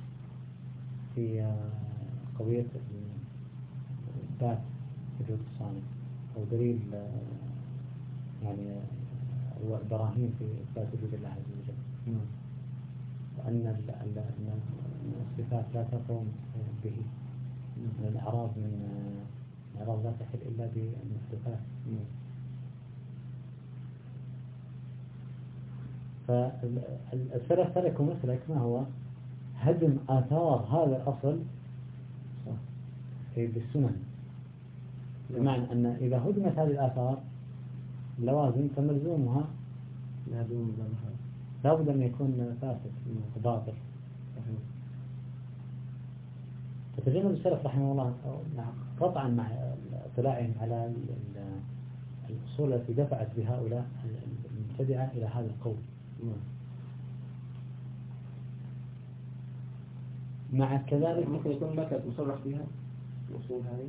في قضية إثبات وجود الصانع أو دليل يعني البراهين في إثبات وجود الله عز وجل، وأن الصفات لا تقوم به، أن الأعراض من الأعراض لا تحل إلا بالمحدثات. فالسلف تركوا مسلك ما هو هدم آثار هذا الأصل بالسنن، بمعنى أن إذا هدمت هذه الآثار اللوازم فملزومها لا بد أن يكون فاسد وباطل. فتجنب السلف رحمه الله قطعا مع اطلاعهم على الأصول التي دفعت بهؤلاء المبتدعة إلى هذا القول، مع كذلك ممكن يكون ما كانت مصرح بها الأصول هذه.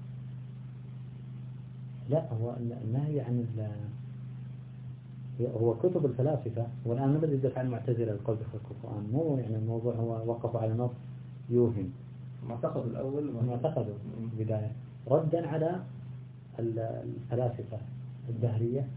لا، هو النهي عن هو كتب الفلاسفة، والآن ما بدي يدفع عن المعتزلة القول بخلق القرآن، مو يعني الموضوع هو وقفوا على نص يوهم معتقد الأول معتقده بداية ردا على الفلاسفة الدهرية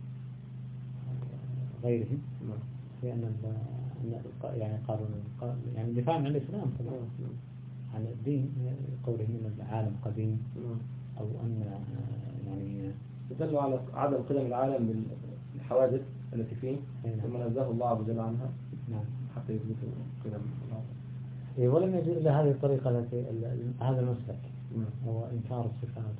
غيرهم، لأن يعني قالوا يعني دفاع عن الإسلام عن الدين، قولهم إن العالم قديم أو أن يعني يدل على عدم قدم العالم بالحوادث التي فيه ثم نزه الله عز وجل عنها نعم حتى يثبتوا قدم الله. إيه، ولم يجوز إلا هذه الطريقة التي هذا المسلك هو إنكار الصفات.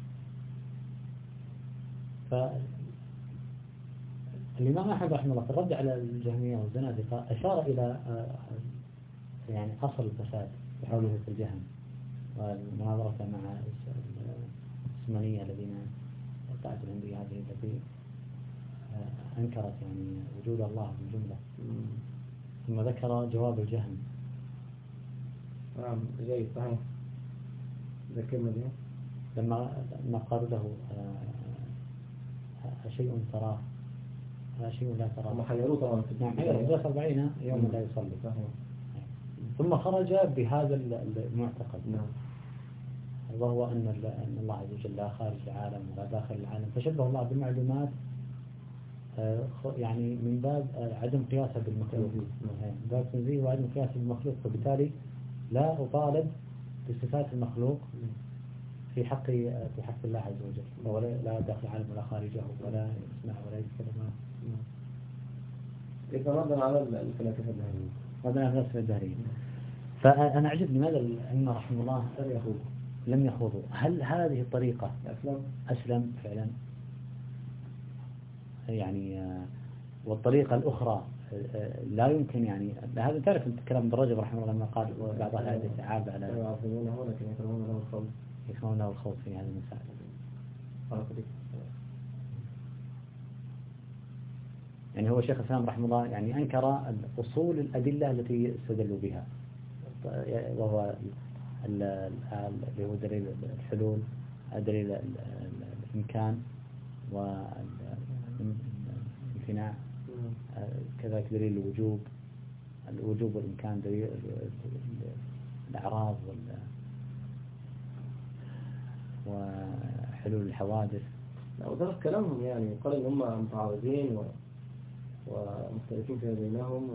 فالإمام أحمد رحمه الله في الرد على الجهمية والزنادقة أشار إلى يعني أصل الفساد بحوله في الجهم والمناظرة مع العثمانية الذين وقعت الأنبياء هذه التي أنكرت يعني وجود الله بالجملة، ثم ذكر جواب الجهم. نعم جيد صحيح. ذكرنا به لما لما قالوا له شيء تراه شيء لا تراه، هم حيروه طبعا في نعم جلس أربعين يوما لا يصلي صحيح. ثم خرج بهذا المعتقد نعم وهو أن أن الله عز وجل لا خارج العالم ولا داخل العالم، فشبه الله بالمعلومات يعني من باب عدم قياسها بالمخلوق، من باب تنزيه وعدم قياسها بالمخلوق، فبالتالي لا أطالب بصفات المخلوق في حق في حق الله عز وجل، ولا لا داخل العالم ولا خارجه ولا يسمع ولا يتكلم. إذا ردنا على الفلاسفة الدهرية ردنا على الفلاسفة الدهرية. فأنا عجبني لماذا الأئمة رحمه الله لم يخوضوا. هل هذه الطريقة أسلم أسلم فعلا يعني، والطريقة الأخرى لا يمكن يعني هذا تعرف أنت كلام ابن رجب رحمه الله لما قال بعض أهل الحديث عاب على يعظمونه لكن يكرهون له الخوف يكرهون له الخوف في هذه المسائل. يعني هو شيخ الإسلام رحمه الله يعني أنكر أصول الأدلة التي استدلوا بها، وهو اللي هو دليل الحلول، دليل الإمكان والامتناع، كذلك دليل الوجوب الوجوب والإمكان، دليل الأعراض وحلول الحوادث. وذلك كلامهم يعني قال إن هم متعارضين ومختلفين فيما بينهم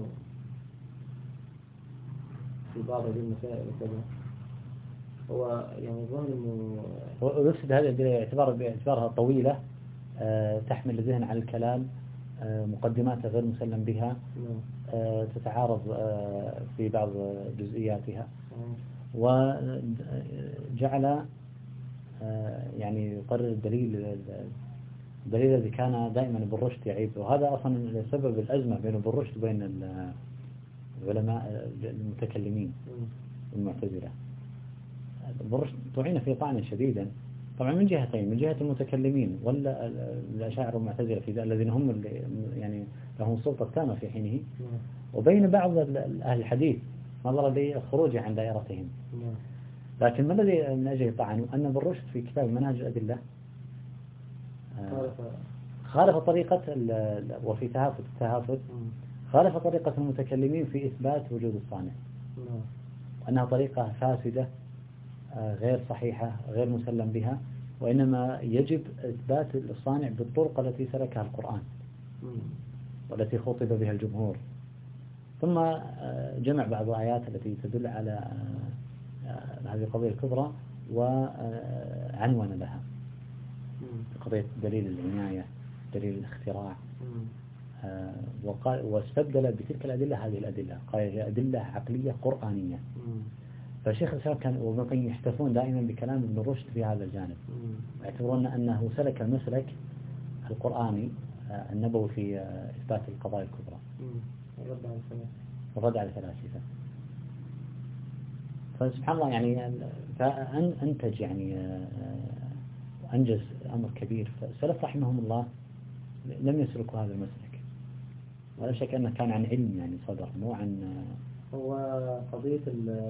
في بعض هذه المسائل وكذا. هو يعني ظاهر إنه ويفسد هذه الأدلة باعتبار باعتبارها طويلة تحمل الذهن على الكلام، مقدماتها غير مسلم بها، تتعارض في بعض جزئياتها، وجعل يعني يقرر الدليل الدليل الذي كان دائما ابن رشد يعيب، وهذا أصلا سبب الأزمة بين ابن رشد وبين العلماء المتكلمين المعتزلة. ابن رشد طعن في طعنا شديدا طبعا من جهتين، من جهة المتكلمين ولا الأشاعرة والمعتزلة في الذين هم اللي يعني لهم سلطة تامة في حينه، وبين بعض أهل الحديث نظرا لخروجه عن دائرتهم. لكن ما الذي من أجله طعنوا؟ أن ابن رشد في كتاب منهج الأدلة خالف طريقة وفي تهافت التهافت خالف طريقة المتكلمين في إثبات وجود الصانع، أنها طريقة فاسدة غير صحيحة غير مسلم بها، وإنما يجب إثبات الصانع بالطرق التي سلكها القرآن والتي خطب بها الجمهور. ثم جمع بعض الآيات التي تدل على هذه القضية الكبرى وعنون لها، قضية دليل العناية، دليل الاختراع، وقال واستبدل بتلك الأدلة هذه الأدلة، قال هي أدلة عقلية قرآنية. فالشيخ الإسلام كان وابن القيم يحتفون دائما بكلام ابن رشد في هذا الجانب، يعتبرون أنه سلك المسلك القرآني النبوي في إثبات القضايا الكبرى والرد على الفلاسفة. فسبحان الله يعني فأنتج يعني أنجز أمر كبير. فالسلف رحمهم الله لم يسلكوا هذا المسلك، ولا شك أنه كان عن علم يعني صدر، مو عن هو قضية ال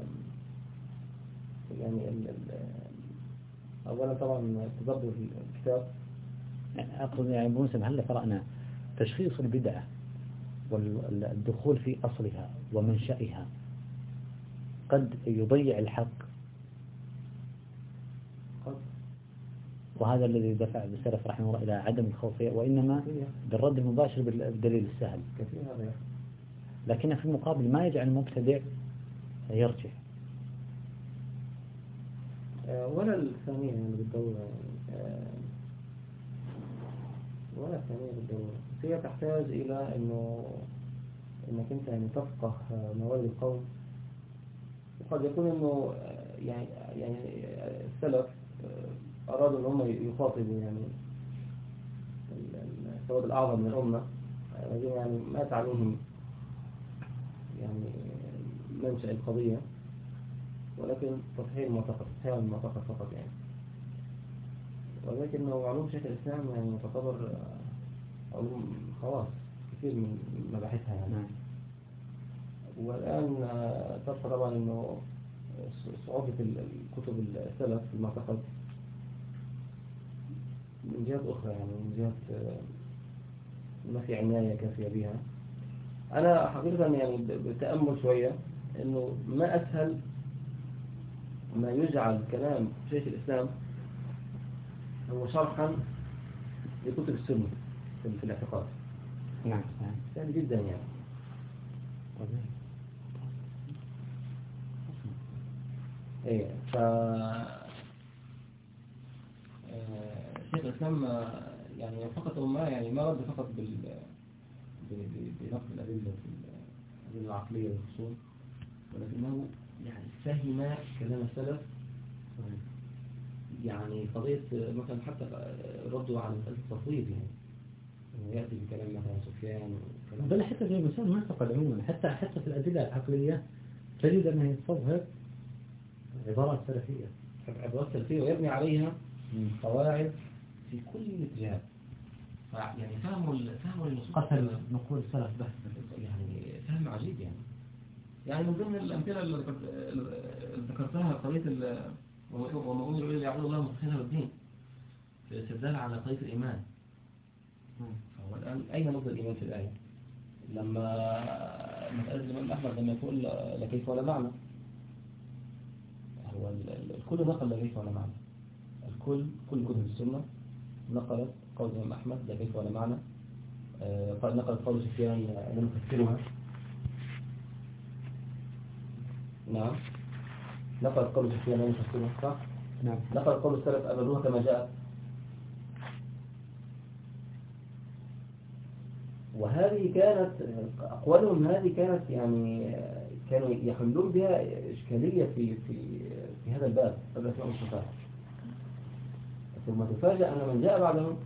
يعني ال أولا طبعا تدبر الكتاب، يعني أقصد يعني بمسلم هل قرأنا تشخيص البدعة والدخول في أصلها ومنشأها قد يضيع الحق، وهذا الذي دفع بالسلف رحمه الله إلى عدم الخوف، وإنما بالرد المباشر بالدليل السهل. لكن في المقابل ما يجعل المبتدع يرجع ولا الثانية يعني بالدورة ولا الثانية بالدورة. هي تحتاج إلى إنه إنك أنت يعني تفقه موارد القوم، وقد يكون إنه يعني يعني السلف أرادوا إن هم يخاطبوا يعني السواد الأعظم من الأمة، يعني ما تعلمهم يعني منشأ القضية، ولكن تصحيح المعتقد تصحيح المعتقد فقط يعني. ولكنه علوم شيخ الإسلام يعني تعتبر علوم خواص كثير من مباحثها يعني. والآن تبقى طبعا إنه صعوبة الكتب السلف في المعتقد من جهات أخرى، يعني من جهة ما في عناية كافية بها. أنا حقيقة يعني بتأمل شوية إنه ما أسهل ما يجعل كلام شيخ الإسلام هو شرحا لكتب السنة في الاعتقاد. نعم سهل جدا يعني. إيه ف شيخ الإسلام يعني فقط ما يعني ما رد فقط بال بنقد الأدلة الأدلة العقلية والخصوم، ولكنه يعني فهم كلام السلف. يعني قضية مثلا حتى ردوا على مسألة التصوير، يعني يأتي بكلام مثلا سفيان. بل حتى في مسائل المعتقد عموما، حتى حتى في الأدلة العقلية تجد أنها تظهر عبارات سلفية، عبارات سلفية ويبني عليها قواعد في كل اتجاه. يعني فهموا فهموا النصوص، قتل نقول سلف بحث، يعني فهم عجيب يعني. يعني من ضمن الأمثلة اللي ذكرتها قضية وما أمروا إلا ليعبدوا الله مخلصين بالدين، في استدلال على قضية الإيمان. فهو الآن أين نقطة الإيمان في الآية؟ لما مسألة الإمام أحمد لما يقول لا كيف ولا معنى، هو الكل نقل لا كيف ولا معنى، الكل كل كتب السنة نقلت قول الإمام أحمد لا كيف ولا معنى. قد نقلت قول سفيان لم تفسرها. نعم، نقلت قول سفيان لم تفسرها، صح؟ نعم. نقلت قول السلف أبدوها كما جاءت. وهذه كانت أقوالهم، هذه كانت يعني كانوا يحلون بها إشكالية في في في هذا الباب، باب الأسماء والصفات. ثم تفاجأ أن من جاء بعدهم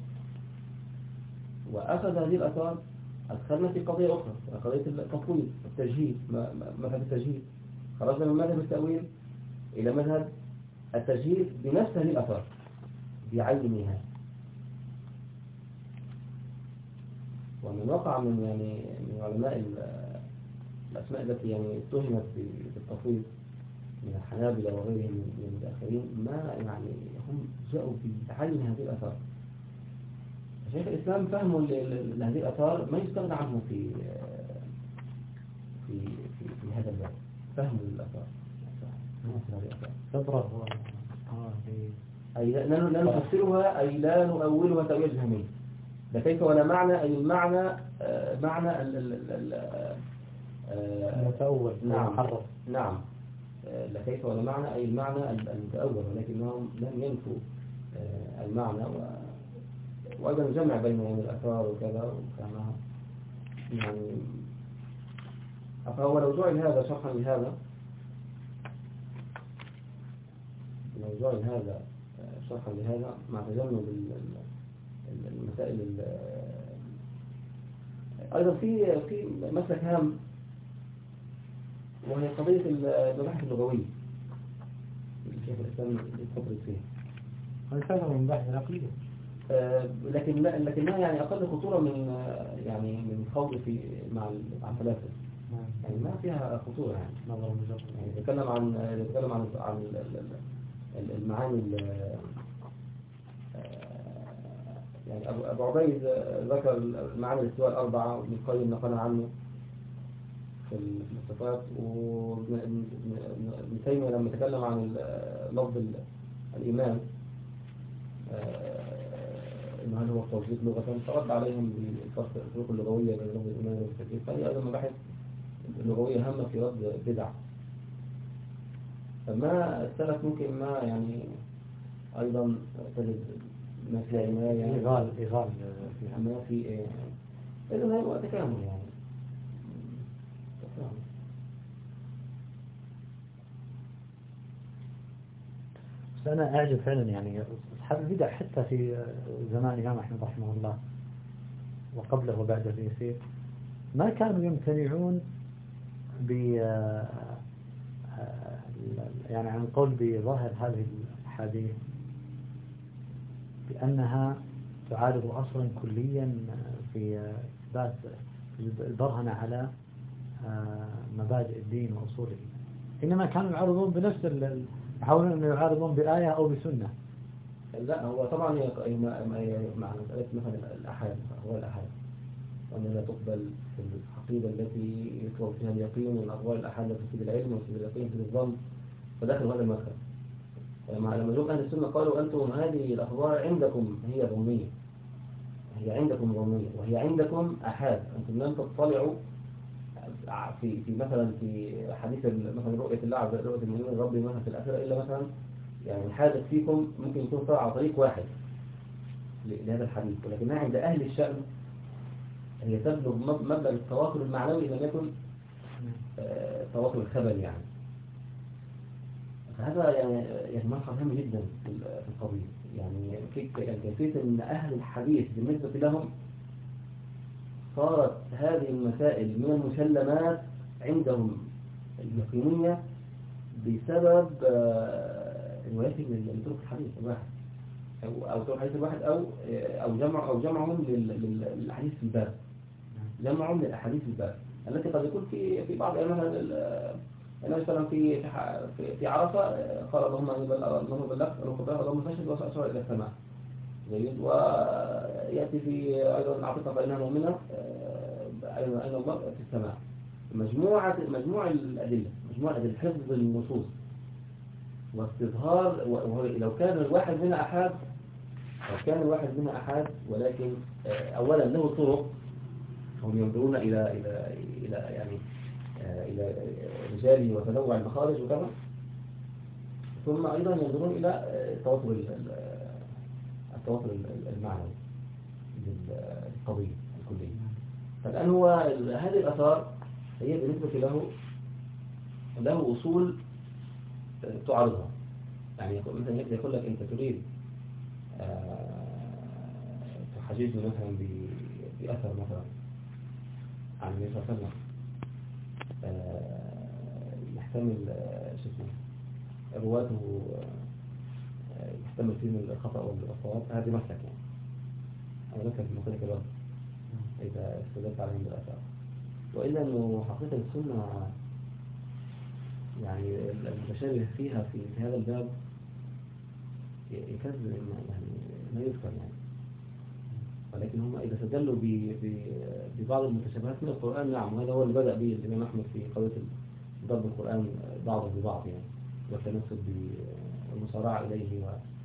وأخذ هذه الآثار أدخلنا في قضية أخرى، قضية التفويض، التجهيل، مذهب التجهيل. خرجنا من مذهب التأويل إلى مذهب التجهيل بنفس هذه الآثار بعينها. ومن وقع من يعني من علماء الأسماء التي يعني اتهمت بالتفويض من الحنابلة وغيرهم من الآخرين، ما يعني هم جاءوا بعين هذه الآثار. شيخ الإسلام فهموا لهذه الآثار ما يستغنى عنه في في في, في هذا الباب، فهموا الآثار. تبرر أي لا نفسرها، أي لا نؤولها تأويل جهمي. لا كيف ولا معنى، أي المعنى معنى المتأول. نعم محرف. نعم، لا كيف ولا معنى أي المعنى المتأول، ولكنهم لم ينفوا المعنى. وأيضا الجمع بين الآثار وكذا وفهمها يعني. فهو لو جعل هذا شرحا لهذا، لو جعل هذا شرحا لهذا مع تجنب المسائل. أيضا في في مسلك هام، وهي قضية المباحث اللغوية الشيخ الإسلام يتفضل فيها. هذا من المباحث العقلية، لكن لكنها يعني أقل خطورة من يعني من خوض في مع مع الفلاسفة. يعني ما فيها خطورة يعني. نظر مجرد. يعني يتكلم عن يتكلم عن عن المعاني. يعني أبو عبيد ذكر المعاني الاستواء الأربعة، وابن القيم نقل عنه في الصفات، وابن تيمية لما تكلم عن لفظ الإيمان إن هل هو التوحيد لغة، فرد عليهم بالفروق اللغوية بين لفظ الإيمان والتكليف. فهي أيضا مباحث لغوية هامة في رد بدع. فما السلف ممكن ما يعني أيضا تجد ما في عناية إغال إغال ما في إيه، إذن هو تكامل يعني تكامل. بس أنا أعجب فعلا يعني أصحاب البدع حتى في زمان الإمام أحمد رحمه الله وقبله وبعده بيسير ما كانوا يمتنعون ب يعني عن قول بظاهر هذه الحديث بأنها تعارض أصلا كليا في إثبات البرهنة على مبادئ الدين وأصوله، إنما كانوا يعارضون بنفس يحاولون أن يعارضون بآية أو بسنة. لا هو طبعا مع مسألة مثلا الأحاد، هو الأحاد وأن لا تقبل في العقيدة التي يطلب فيها اليقين، والأقوال الأحاد في العلم وفي اليقين في الظن، فداخل هذا المدخل. لما جاء أهل السنة قالوا أنتم هذه الأخبار عندكم هي ظنية، هي عندكم ظنية وهي عندكم أحاد، أنتم لم تطلعوا في في مثلا في حديث مثلا رؤية الله، رؤية المؤمنين الرب مثلا في الآخرة، إلا مثلا يعني حادث فيكم ممكن يكون طلع على طريق واحد لهذا الحديث، ولكنها عند أهل الشأن هي تبلغ مبلغ التواتر المعنوي إذا لم يكن تواتر الخبر يعني. فهذا يعني يعني ملحظ هام جدا في القضية، يعني كيفية أن أهل الحديث بالنسبة لهم صارت هذه المسائل من المسلمات عندهم اليقينية بسبب روايته لطرق الحديث الواحد أو أو طرق الحديث الواحد أو أو جمع أو جمعهم للأحاديث في الباب، جمعهم للأحاديث في الباب التي قد يكون في في بعض مثلا النبي صلى الله عليه وسلم في في في عرفة قال اللهم اللهم بلغت اللهم فاشهد وأشار إلى السماء جيد. ويأتي في أيضا العقيقة فإنها مؤمنة أين أين الله في السماء. مجموعة مجموع الأدلة مجموعة الأدلة حفظ النصوص واستظهار، ولو كان الواحد منها أحد لو كان الواحد منها أحد ولكن أولا له طرق، هم ينظرون إلى إلى إلى يعني إلى رجاله وتنوع المخارج وكذا، ثم أيضا ينظرون إلى التواتر التواتر المعنوي للقضية الكلية. فالآن هو هذه الآثار هي بالنسبة له له أصول تعارضها. يعني يقول مثلا يقول لك أنت تريد تحججه مثلا بأثر مثلا عن النبي صلى الله عليه وسلم يحتمل شو اسمه رواته يحتمل فيه الخطأ والصواب، هذه مسلك يعني هذا مسلك في مسلك الوقت إذا استدلت عليهم بالآثار. وإلا أنه حقيقة السنة يعني المتشابه فيها في هذا الباب يكذب يعني ما يذكر يعني، ولكن هم إذا استدلوا ببعض المتشابهات من القرآن نعم، وهذا هو اللي بدأ به الإمام أحمد في قضية ضرب القرآن بعضه ببعض يعني، والتمسك بالمصارعة إليه